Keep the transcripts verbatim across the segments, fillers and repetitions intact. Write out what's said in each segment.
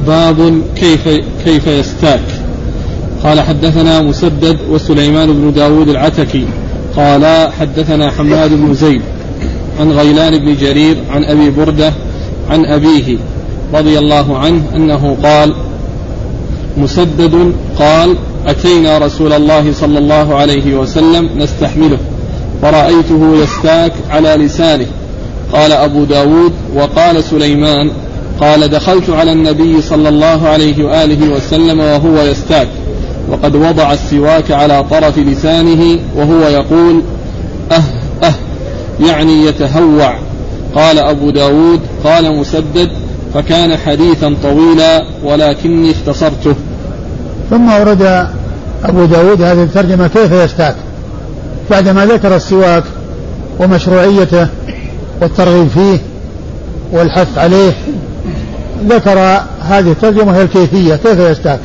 باب كيف, كيف يستاك. قال حدثنا مسدد وسليمان بن داود العتكي قال حدثنا حماد بن زيد عن غيلان بن جرير عن أبي بردة عن أبيه رضي الله عنه أنه قال مسدد قال أتينا رسول الله صلى الله عليه وسلم نستحمله فرأيته يستاك على لسانه. قال أبو داود وقال سليمان قال دخلت على النبي صلى الله عليه وآله وسلم وهو يستاك وقد وضع السواك على طرف لسانه وهو يقول أه أه يعني يتهوع. قال أبو داود قال مسدد فكان حديثا طويلا ولكني اختصرته. ثم ورد أبو داود هذه الترجمة كيف يستاك بعدما ذكر السواك ومشروعيته والترغيب فيه والحث عليه، ذكر هذه الترجمة هي الكيفية كيف يستاك.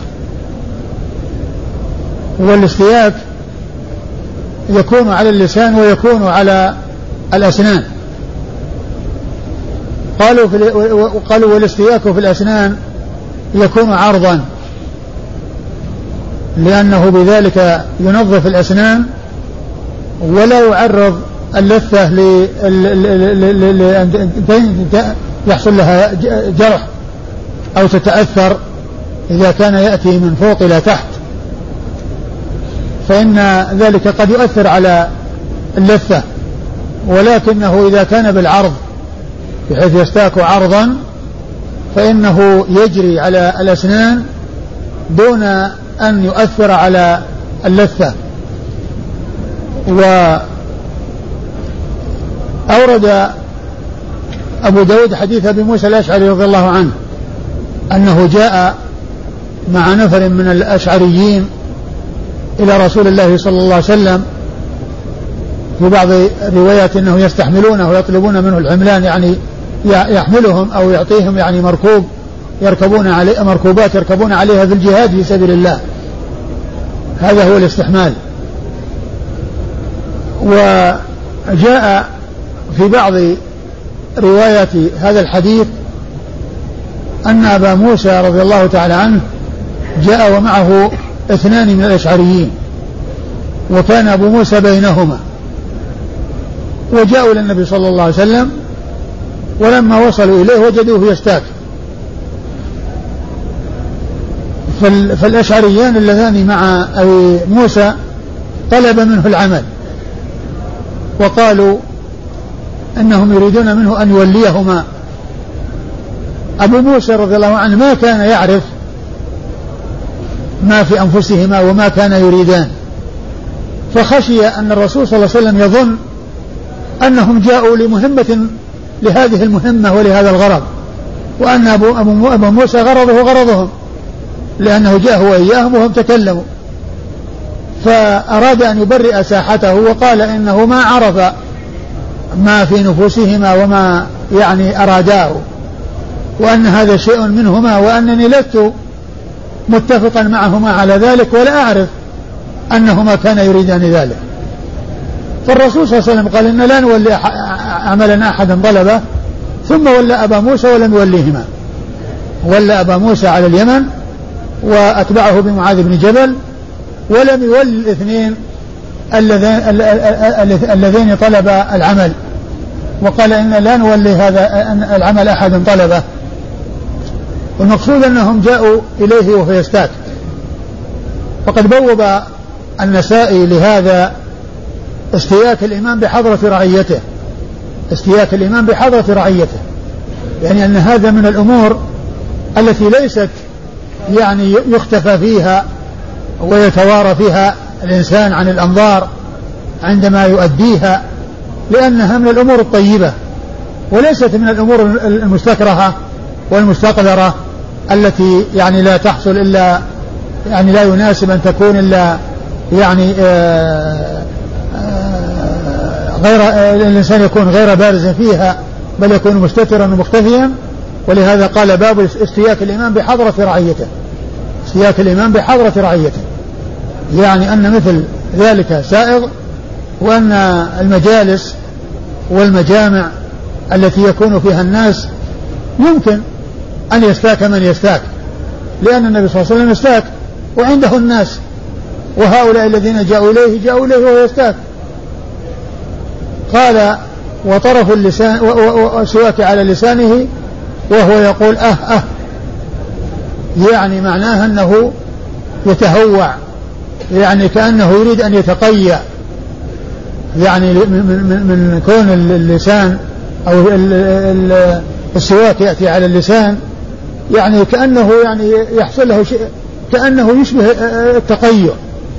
والاستياك يكون على اللسان ويكون على الأسنان. قالوا في قالوا والاستياك في الأسنان يكون عرضا لأنه بذلك ينظف الأسنان ولا يعرض اللثة لأن يحصل لها جرح أو تتأثر إذا كان يأتي من فوق إلى تحت، فإن ذلك قد يؤثر على اللثة. ولكنه إذا كان بالعرض بحيث يستاك عرضا فإنه يجري على الأسنان دون أن يؤثر على اللثة. وأورد أبو داود حديث أبي موسى الأشعري رضي الله عنه أنه جاء مع نفر من الأشعريين إلى رسول الله صلى الله عليه وسلم، في بعض الروايات أنه يستحملونه ويطلبون منه الحملان، يعني يحملهم أو يعطيهم يعني مركوب يركبون عليه، مركوبات يركبون عليها في الجهاد في سبيل الله، هذا هو الاستحمال. وجاء في بعض روايات هذا الحديث أن أبا موسى رضي الله تعالى عنه جاء ومعه اثنان من الأشعريين وكان أبو موسى بينهما، وجاءوا للنبي صلى الله عليه وسلم ولما وصلوا إليه وجدوه يستاك. فالأشعريان اللذان مع أبي موسى طلب منه العمل وقالوا أنهم يريدون منه أن يوليهما. أبو موسى رضي الله عنه ما كان يعرف ما في أنفسهما وما كان يريدان، فخشي أن الرسول صلى الله عليه وسلم يظن أنهم جاءوا لمهمة لهذه المهمة ولهذا الغرض، وأن أبو, أبو, أبو موسى غرضه غرضهم، لأنه جاء هو إياهم وهم تكلموا، فأراد أن يبرئ ساحته وقال إنه ما عرف ما في نفوسهما وما يعني أراداه، وأن هذا شيء منهما، وأنني لست متفقا معهما على ذلك ولا أعرف أنهما كان يريدان ذلك. فالرسول صلى الله عليه وسلم قال إن لا نولي عملنا أحدا طلبه، ثم ولى أبا موسى ولم يوليهما، ولى أبا موسى على اليمن وأتبعه بمعاذ بن جبل، ولم يولي الاثنين اللذين طلب العمل، وقال إن لا نولي هذا العمل أحدا طلبه. والمقصود أنهم جاءوا إليه وهو يستاك. وقد بوب النسائي لهذا استياك الإمام بحضرة رعيته، استياك الإمام بحضرة رعيته، يعني أن هذا من الأمور التي ليست يعني يختفى فيها ويتوارى فيها الإنسان عن الأنظار عندما يؤديها، لأنها من الأمور الطيبة وليست من الأمور المستكرهة والمستقذرة التي يعني لا تحصل إلا يعني لا يناسب أن تكون إلا يعني آآ آآ غير الإنسان يكون غير بارز فيها، بل يكون مستترا ومختفيا. ولهذا قال باب استياك الإمام بحضرة رعيته، استياك الإمام بحضرة رعيته، يعني أن مثل ذلك سائغ، وأن المجالس والمجامع التي يكون فيها الناس يمكن أن يستاك من يستاك، لأن النبي صلى الله عليه وسلم استاك وعنده الناس، وهؤلاء الذين جاءوا إليه جاءوا إليه وهو يستاك. قال وطرف اللسان وسواك على لسانه وهو يقول أه أه، يعني معناها أنه يتهوع، يعني كأنه يريد أن يتقيأ، يعني من, من, من كون اللسان أو السواك يأتي على اللسان، يعني كأنه يعني يحصل له شيء كأنه يشبه التقيؤ.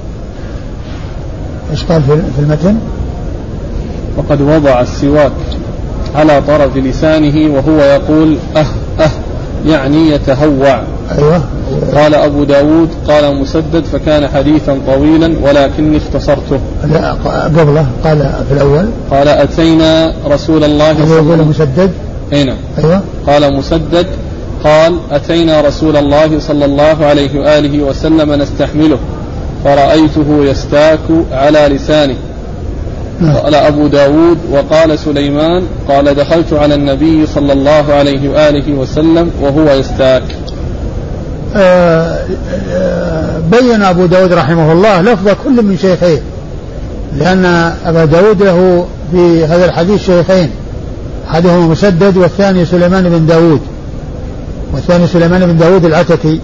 إيش قال في المتن؟ وقد وضع السواك على طرف لسانه وهو يقول أه أه، يعني يتهوع. أيوة. قال أبو داود قال مسدد فكان حديثا طويلا ولكني اختصرته. لا قبله قال في الأول قال أتينا رسول الله صلى الله عليه وسلم. مسدد هنا. أيوة. قال مسدد قال أتينا رسول الله صلى الله عليه وآله وسلم نستحمله فرأيته يستاك على لسانه. قال أبو داود وقال سليمان قال دخلت على النبي صلى الله عليه وآله وسلم وهو يستاك. آه بين أبو داود رحمه الله لفظ كل من شيخين، لأن أبا داود له في هذا الحديث شيخين، أحدهما مسدد والثاني سليمان بن داود، والثاني سليمان بن داود العتكي.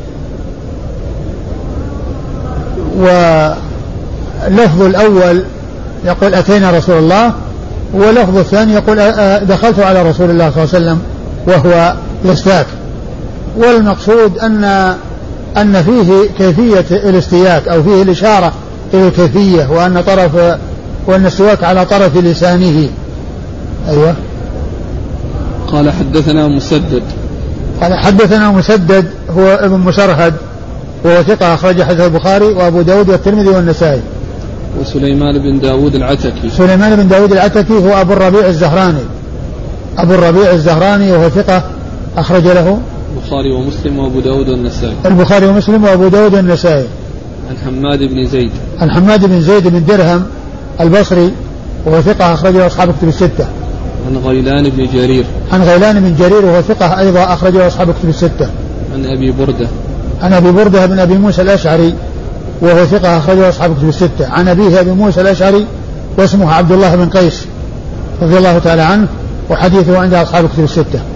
ولفظ الأول يقول أتينا رسول الله، ولفظ الثاني يقول دخلت على رسول الله صلى الله عليه وسلم وهو يستاك. والمقصود أن أن فيه كيفية الاستياك أو فيه الإشارة إلى الكيفية، وأن طرف وأن السواك على طرف لسانه. أيوة. قال حدثنا مسدد قال حدثنا مسدد هو ابن مسرهد وهو ثقة أخرج حديث البخاري وأبو داود والترمذي والنسائي. وسليمان بن داود العتكي سليمان بن داود العتكي هو أبو الربيع الزهراني أبو الربيع الزهراني وهو ثقة أخرج له البخاري ومسلم وأبو داود والنسائي. البخاري ومسلم وأبو داود والنسائي. عن حماد بن زيد عن حماد بن زيد بن درهم البصري وهو ثقة أخرج له أصحاب كتب الستة. عن غيلان بن جرير عن غيلان بن جرير وهو ثقة أيضا أخرج له أصحاب كتب الستة. عن أبي بردة عن أبي بردة بن أبي موسى الأشعري وهو ثقة أخرج له أصحاب كتب الستة. عن أبيه أبي موسى الأشعري واسمه عبد الله بن قيس رضي الله تعالى عنه، وحديثه عند أصحاب كتب الستة.